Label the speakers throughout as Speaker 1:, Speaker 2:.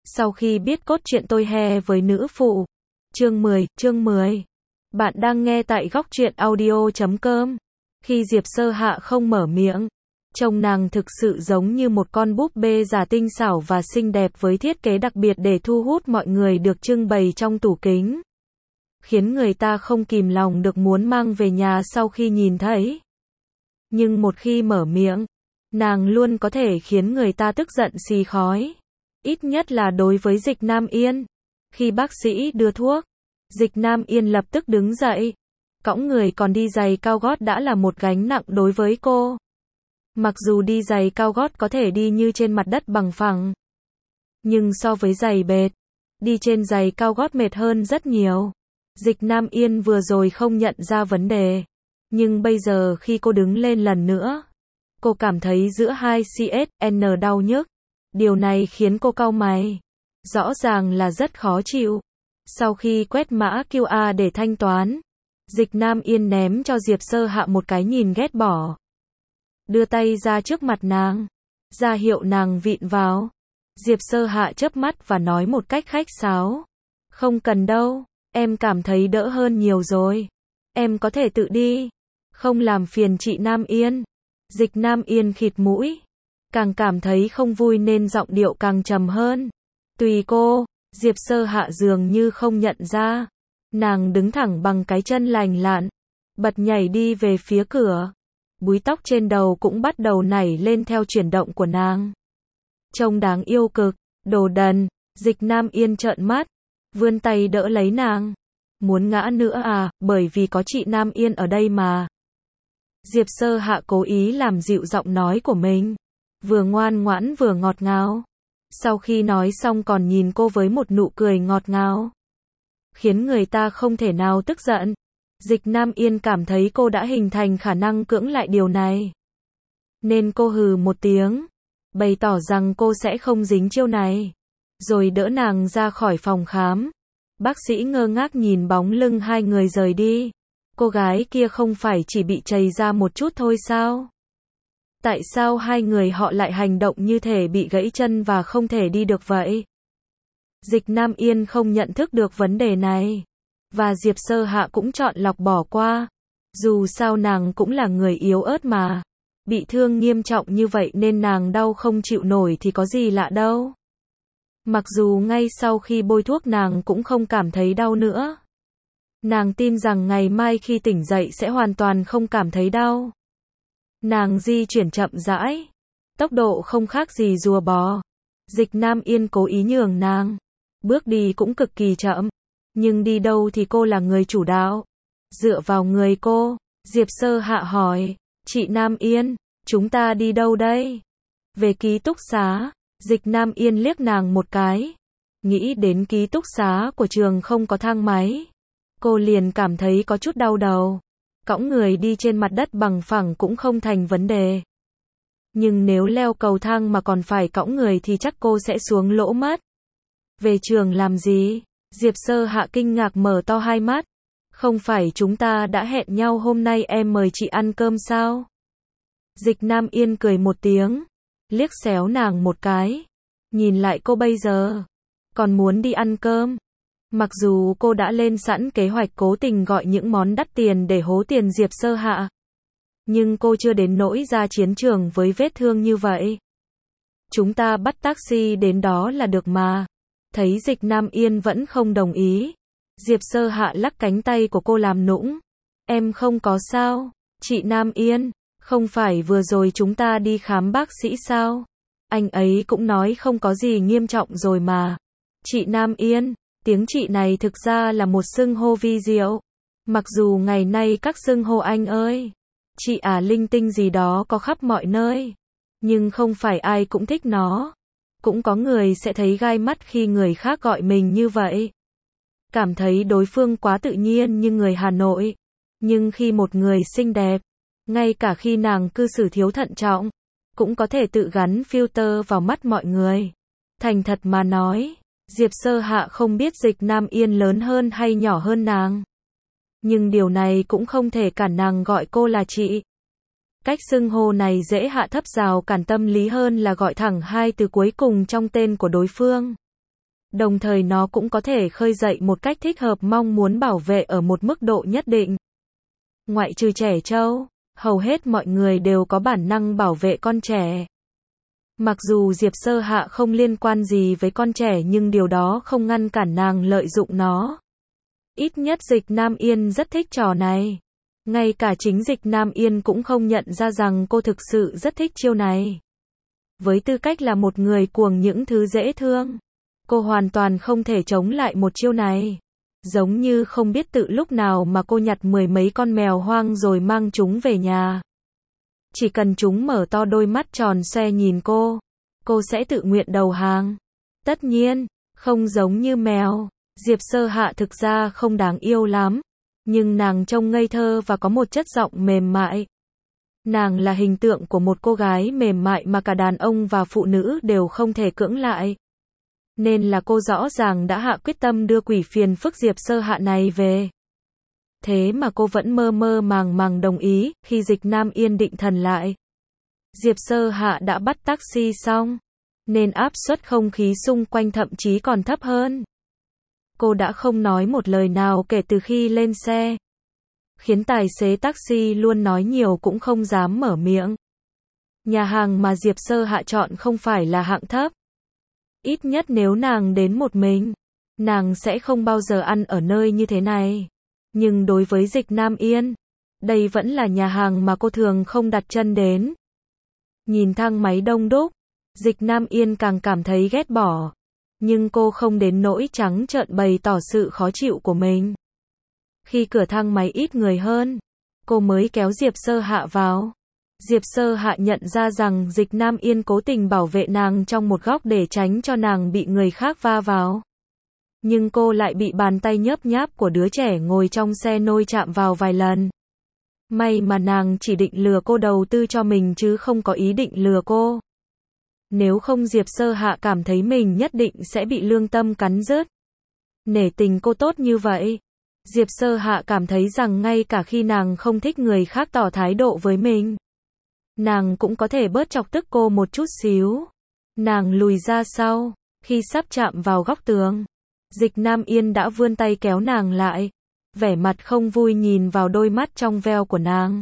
Speaker 1: Sau khi biết cốt truyện tôi hè với nữ phụ. Chương 10. Bạn đang nghe tại góc truyện audio.com. Khi Diệp Sơ Hạ không mở miệng, trông nàng thực sự giống như một con búp bê giả tinh xảo và xinh đẹp với thiết kế đặc biệt để thu hút mọi người được trưng bày trong tủ kính, khiến người ta không kìm lòng được muốn mang về nhà sau khi nhìn thấy. Nhưng một khi mở miệng, nàng luôn có thể khiến người ta tức giận xì khói. Ít nhất là đối với Dịch Nam Yên. Khi bác sĩ đưa thuốc, Dịch Nam Yên lập tức đứng dậy. Cõng người còn đi giày cao gót đã là một gánh nặng đối với cô. Mặc dù đi giày cao gót có thể đi như trên mặt đất bằng phẳng, nhưng so với giày bệt, đi trên giày cao gót mệt hơn rất nhiều. Dịch Nam Yên vừa rồi không nhận ra vấn đề, nhưng bây giờ khi cô đứng lên lần nữa, cô cảm thấy giữa hai CSN đau nhức. Điều này khiến cô cau mày. Rõ ràng là rất khó chịu. Sau khi quét mã QR để thanh toán, Dịch Nam Yên ném cho Diệp Sơ Hạ một cái nhìn ghét bỏ. Đưa tay ra trước mặt nàng, ra hiệu nàng vịn vào. Diệp Sơ Hạ chớp mắt và nói một cách khách sáo. Không cần đâu, em cảm thấy đỡ hơn nhiều rồi. Em có thể tự đi. Không làm phiền chị Nam Yên. Dịch Nam Yên khịt mũi. Càng cảm thấy không vui nên giọng điệu càng trầm hơn. Tùy cô. Diệp Sơ Hạ dường như không nhận ra. Nàng đứng thẳng bằng cái chân lành lặn, bật nhảy đi về phía cửa. Búi tóc trên đầu cũng bắt đầu nảy lên theo chuyển động của nàng. Trông đáng yêu cực. Đồ đần. Dịch Nam Yên trợn mắt, vươn tay đỡ lấy nàng. Muốn ngã nữa à, bởi vì có chị Nam Yên ở đây mà. Diệp Sơ Hạ cố ý làm dịu giọng nói của mình, vừa ngoan ngoãn vừa ngọt ngào. Sau khi nói xong còn nhìn cô với một nụ cười ngọt ngào, khiến người ta không thể nào tức giận. Dịch Nam Yên cảm thấy cô đã hình thành khả năng cưỡng lại điều này, nên cô hừ một tiếng, bày tỏ rằng cô sẽ không dính chiêu này, rồi đỡ nàng ra khỏi phòng khám. Bác sĩ ngơ ngác nhìn bóng lưng hai người rời đi. Cô gái kia không phải chỉ bị trầy ra một chút thôi sao? Tại sao hai người họ lại hành động như thể bị gãy chân và không thể đi được vậy? Dịch Nam Yên không nhận thức được vấn đề này, và Diệp Sơ Hạ cũng chọn lọc bỏ qua. Dù sao nàng cũng là người yếu ớt mà. Bị thương nghiêm trọng như vậy nên nàng đau không chịu nổi thì có gì lạ đâu. Mặc dù ngay sau khi bôi thuốc nàng cũng không cảm thấy đau nữa. Nàng tin rằng ngày mai khi tỉnh dậy sẽ hoàn toàn không cảm thấy đau. Nàng di chuyển chậm rãi, tốc độ không khác gì rùa bò. Dịch Nam Yên cố ý nhường nàng, bước đi cũng cực kỳ chậm, nhưng đi đâu thì cô là người chủ đạo. Dựa vào người cô, Diệp Sơ Hạ hỏi, chị Nam Yên, chúng ta đi đâu đây? Về ký túc xá. Dịch Nam Yên liếc nàng một cái, nghĩ đến ký túc xá của trường không có thang máy. Cô liền cảm thấy có chút đau đầu. Cõng người đi trên mặt đất bằng phẳng cũng không thành vấn đề, nhưng nếu leo cầu thang mà còn phải cõng người thì chắc cô sẽ xuống lỗ mất. Về trường làm gì? Diệp Sơ Hạ kinh ngạc mở to hai mắt. Không phải chúng ta đã hẹn nhau hôm nay em mời chị ăn cơm sao? Dịch Nam Yên cười một tiếng, liếc xéo nàng một cái. Nhìn lại cô bây giờ, còn muốn đi ăn cơm. Mặc dù cô đã lên sẵn kế hoạch cố tình gọi những món đắt tiền để hố tiền Diệp Sơ Hạ, nhưng cô chưa đến nỗi ra chiến trường với vết thương như vậy. Chúng ta bắt taxi đến đó là được mà. Thấy Dịch Nam Yên vẫn không đồng ý, Diệp Sơ Hạ lắc cánh tay của cô làm nũng. Em không có sao, chị Nam Yên, không phải vừa rồi chúng ta đi khám bác sĩ sao? Anh ấy cũng nói không có gì nghiêm trọng rồi mà. Chị Nam Yên. Tiếng chị này thực ra là một xưng hô vi diệu. Mặc dù ngày nay các xưng hô anh ơi, chị à linh tinh gì đó có khắp mọi nơi, nhưng không phải ai cũng thích nó. Cũng có người sẽ thấy gai mắt khi người khác gọi mình như vậy, cảm thấy đối phương quá tự nhiên như người Hà Nội. Nhưng khi một người xinh đẹp, ngay cả khi nàng cư xử thiếu thận trọng, cũng có thể tự gắn filter vào mắt mọi người. Thành thật mà nói, Diệp Sơ Hạ không biết Dịch Nam Yên lớn hơn hay nhỏ hơn nàng, nhưng điều này cũng không thể cản nàng gọi cô là chị. Cách xưng hô này dễ hạ thấp rào cản tâm lý hơn là gọi thẳng hai từ cuối cùng trong tên của đối phương. Đồng thời nó cũng có thể khơi dậy một cách thích hợp mong muốn bảo vệ ở một mức độ nhất định. Ngoại trừ trẻ trâu, hầu hết mọi người đều có bản năng bảo vệ con trẻ. Mặc dù Diệp Sơ Hạ không liên quan gì với con trẻ nhưng điều đó không ngăn cản nàng lợi dụng nó. Ít nhất Dịch Nam Yên rất thích trò này. Ngay cả chính Dịch Nam Yên cũng không nhận ra rằng cô thực sự rất thích chiêu này. Với tư cách là một người cuồng những thứ dễ thương, cô hoàn toàn không thể chống lại một chiêu này. Giống như không biết tự lúc nào mà cô nhặt 10 mấy con mèo hoang rồi mang chúng về nhà. Chỉ cần chúng mở to đôi mắt tròn xoe nhìn cô sẽ tự nguyện đầu hàng. Tất nhiên, không giống như mèo, Diệp Sơ Hạ thực ra không đáng yêu lắm, nhưng nàng trông ngây thơ và có một chất giọng mềm mại. Nàng là hình tượng của một cô gái mềm mại mà cả đàn ông và phụ nữ đều không thể cưỡng lại. Nên là cô rõ ràng đã hạ quyết tâm đưa quỷ phiền phức Diệp Sơ Hạ này về. Thế mà cô vẫn mơ mơ màng màng đồng ý. Khi Dịch Nam Yên định thần lại, Diệp Sơ Hạ đã bắt taxi xong, nên áp suất không khí xung quanh thậm chí còn thấp hơn. Cô đã không nói một lời nào kể từ khi lên xe, khiến tài xế taxi luôn nói nhiều cũng không dám mở miệng. Nhà hàng mà Diệp Sơ Hạ chọn không phải là hạng thấp. Ít nhất nếu nàng đến một mình, nàng sẽ không bao giờ ăn ở nơi như thế này. Nhưng đối với Dịch Nam Yên, đây vẫn là nhà hàng mà cô thường không đặt chân đến. Nhìn thang máy đông đúc, Dịch Nam Yên càng cảm thấy ghét bỏ. Nhưng cô không đến nỗi trắng trợn bày tỏ sự khó chịu của mình. Khi cửa thang máy ít người hơn, cô mới kéo Diệp Sơ Hạ vào. Diệp Sơ Hạ nhận ra rằng Dịch Nam Yên cố tình bảo vệ nàng trong một góc để tránh cho nàng bị người khác va vào. Nhưng cô lại bị bàn tay nhớp nháp của đứa trẻ ngồi trong xe nôi chạm vào vài lần. May mà nàng chỉ định lừa cô đầu tư cho mình chứ không có ý định lừa cô. Nếu không Diệp Sơ Hạ cảm thấy mình nhất định sẽ bị lương tâm cắn rứt. Nể tình cô tốt như vậy, Diệp Sơ Hạ cảm thấy rằng ngay cả khi nàng không thích người khác tỏ thái độ với mình, nàng cũng có thể bớt chọc tức cô một chút xíu. Nàng lùi ra sau, khi sắp chạm vào góc tường, Dịch Nam Yên đã vươn tay kéo nàng lại, vẻ mặt không vui nhìn vào đôi mắt trong veo của nàng.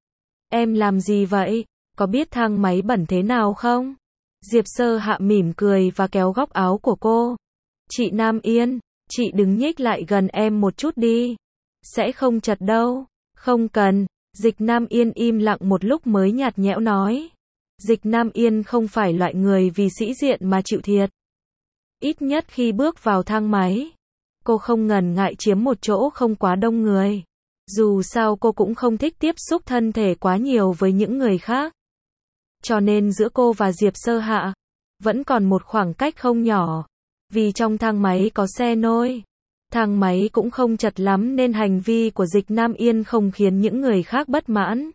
Speaker 1: Em làm gì vậy? Có biết thang máy bẩn thế nào không? Diệp Sơ Hạ mỉm cười và kéo góc áo của cô. Chị Nam Yên, chị đừng nhích lại gần em một chút đi. Sẽ không chật đâu. Không cần. Dịch Nam Yên im lặng một lúc mới nhạt nhẽo nói. Dịch Nam Yên không phải loại người vì sĩ diện mà chịu thiệt. Ít nhất khi bước vào thang máy, cô không ngần ngại chiếm một chỗ không quá đông người. Dù sao cô cũng không thích tiếp xúc thân thể quá nhiều với những người khác. Cho nên giữa cô và Diệp Sơ Hạ vẫn còn một khoảng cách không nhỏ. Vì trong thang máy có xe nôi, thang máy cũng không chật lắm nên hành vi của Dịch Nam Yên không khiến những người khác bất mãn.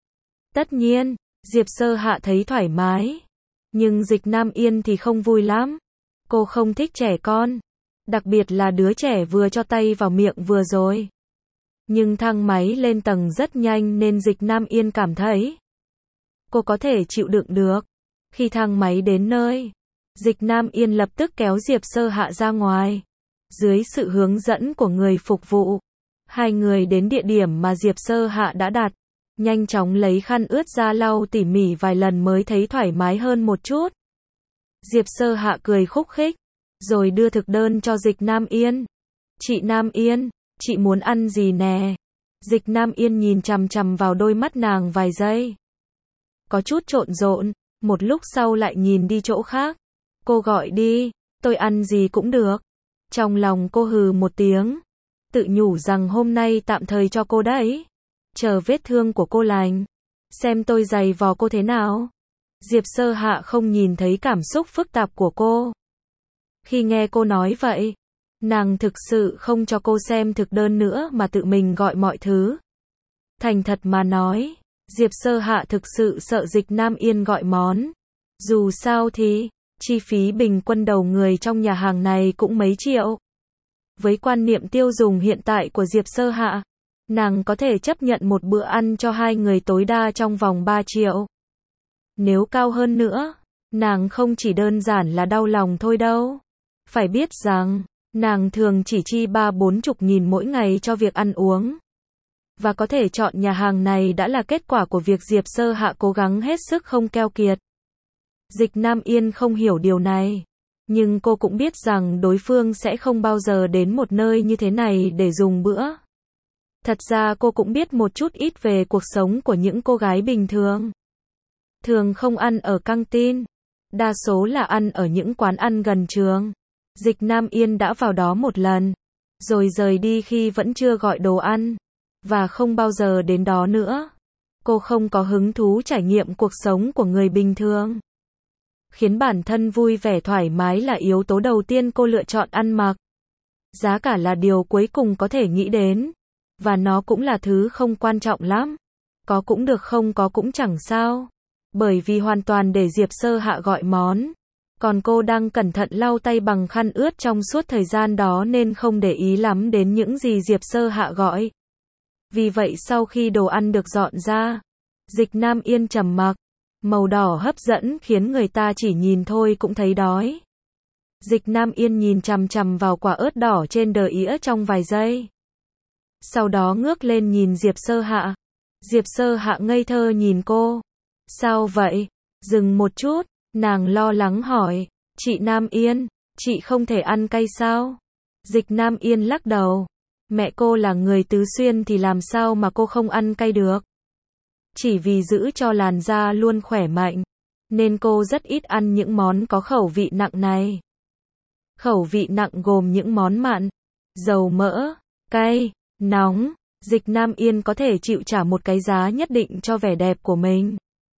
Speaker 1: Tất nhiên, Diệp Sơ Hạ thấy thoải mái, nhưng Dịch Nam Yên thì không vui lắm. Cô không thích trẻ con, đặc biệt là đứa trẻ vừa cho tay vào miệng vừa rồi. Nhưng thang máy lên tầng rất nhanh nên Dịch Nam Yên cảm thấy cô có thể chịu đựng được. Khi thang máy đến nơi, Dịch Nam Yên lập tức kéo Diệp Sơ Hạ ra ngoài. Dưới sự hướng dẫn của người phục vụ, hai người đến địa điểm mà Diệp Sơ Hạ đã đặt. Nhanh chóng lấy khăn ướt ra lau tỉ mỉ vài lần mới thấy thoải mái hơn một chút. Diệp Sơ Hạ cười khúc khích, rồi đưa thực đơn cho Dịch Nam Yên. Chị Nam Yên, chị muốn ăn gì nè? Dịch Nam Yên nhìn chằm chằm vào đôi mắt nàng vài giây. Có chút trộn rộn, một lúc sau lại nhìn đi chỗ khác. Cô gọi đi, tôi ăn gì cũng được. Trong lòng cô hừ một tiếng, tự nhủ rằng hôm nay tạm thời cho cô đấy. Chờ vết thương của cô lành, xem tôi giày vò cô thế nào. Diệp Sơ Hạ không nhìn thấy cảm xúc phức tạp của cô. Khi nghe cô nói vậy, nàng thực sự không cho cô xem thực đơn nữa mà tự mình gọi mọi thứ. Thành thật mà nói, Diệp Sơ Hạ thực sự sợ Dịch Nam Yên gọi món. Dù sao thì, chi phí bình quân đầu người trong nhà hàng này cũng mấy triệu. Với quan niệm tiêu dùng hiện tại của Diệp Sơ Hạ, nàng có thể chấp nhận một bữa ăn cho hai người tối đa trong vòng 3 triệu. Nếu cao hơn nữa, nàng không chỉ đơn giản là đau lòng thôi đâu. Phải biết rằng, nàng thường chỉ chi 30-40 nghìn mỗi ngày cho việc ăn uống. Và có thể chọn nhà hàng này đã là kết quả của việc Diệp Sơ Hạ cố gắng hết sức không keo kiệt. Dịch Nam Yên không hiểu điều này. Nhưng cô cũng biết rằng đối phương sẽ không bao giờ đến một nơi như thế này để dùng bữa. Thật ra cô cũng biết một chút ít về cuộc sống của những cô gái bình thường. Thường không ăn ở căng tin. Đa số là ăn ở những quán ăn gần trường. Dịch Nam Yên đã vào đó một lần. Rồi rời đi khi vẫn chưa gọi đồ ăn. Và không bao giờ đến đó nữa. Cô không có hứng thú trải nghiệm cuộc sống của người bình thường. Khiến bản thân vui vẻ thoải mái là yếu tố đầu tiên cô lựa chọn ăn mặc. Giá cả là điều cuối cùng có thể nghĩ đến. Và nó cũng là thứ không quan trọng lắm. Có cũng được không có cũng chẳng sao. Bởi vì hoàn toàn để Diệp Sơ Hạ gọi món. Còn cô đang cẩn thận lau tay bằng khăn ướt trong suốt thời gian đó nên không để ý lắm đến những gì Diệp Sơ Hạ gọi. Vì vậy sau khi đồ ăn được dọn ra, Dịch Nam Yên trầm mặc. Màu đỏ hấp dẫn khiến người ta chỉ nhìn thôi cũng thấy đói. Dịch Nam Yên nhìn chằm chằm vào quả ớt đỏ trên đờ ĩa trong vài giây. Sau đó ngước lên nhìn Diệp Sơ Hạ. Diệp Sơ Hạ ngây thơ nhìn cô. Sao vậy? Dừng một chút, nàng lo lắng hỏi. Chị Nam Yên, chị không thể ăn cay sao? Dịch Nam Yên lắc đầu. Mẹ cô là người Tứ Xuyên thì làm sao mà cô không ăn cay được? Chỉ vì giữ cho làn da luôn khỏe mạnh, nên cô rất ít ăn những món có khẩu vị nặng này. Khẩu vị nặng gồm những món mặn, dầu mỡ, cay, nóng. Dịch Nam Yên có thể chịu trả một cái giá nhất định cho vẻ đẹp của mình.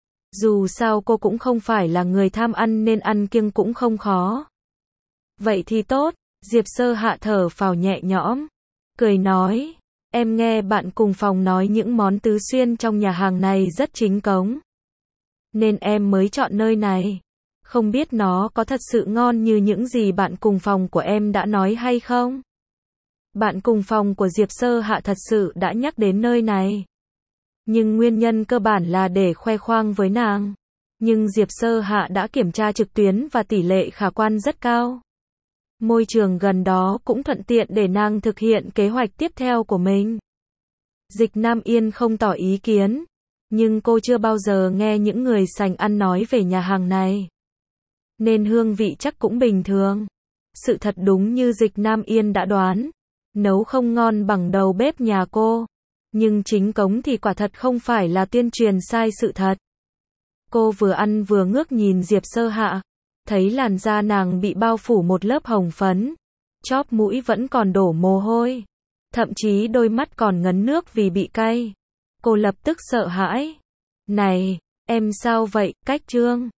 Speaker 1: Dù sao cô cũng không phải là người tham ăn nên ăn kiêng cũng không khó. Vậy thì tốt, Diệp Sơ Hạ thở phào nhẹ nhõm, cười nói, em nghe bạn cùng phòng nói những món Tứ Xuyên trong nhà hàng này rất chính cống. Nên em mới chọn nơi này. Không biết nó có thật sự ngon như những gì bạn cùng phòng của em đã nói hay không? Bạn cùng phòng của Diệp Sơ Hạ thật sự đã nhắc đến nơi này. Nhưng nguyên nhân cơ bản là để khoe khoang với nàng. Nhưng Diệp Sơ Hạ đã kiểm tra trực tuyến và tỷ lệ khả quan rất cao. Môi trường gần đó cũng thuận tiện để nàng thực hiện kế hoạch tiếp theo của mình. Dịch Nam Yên không tỏ ý kiến. Nhưng cô chưa bao giờ nghe những người sành ăn nói về nhà hàng này. Nên hương vị chắc cũng bình thường. Sự thật đúng như Dịch Nam Yên đã đoán. Nấu không ngon bằng đầu bếp nhà cô. Nhưng chính cống thì quả thật không phải là tuyên truyền sai sự thật. Cô vừa ăn vừa ngước nhìn Diệp Sơ Hạ. Thấy làn da nàng bị bao phủ một lớp hồng phấn. Chóp mũi vẫn còn đổ mồ hôi. Thậm chí đôi mắt còn ngấn nước vì bị cay. Cô lập tức sợ hãi. Này, em sao vậy, Cách Trương?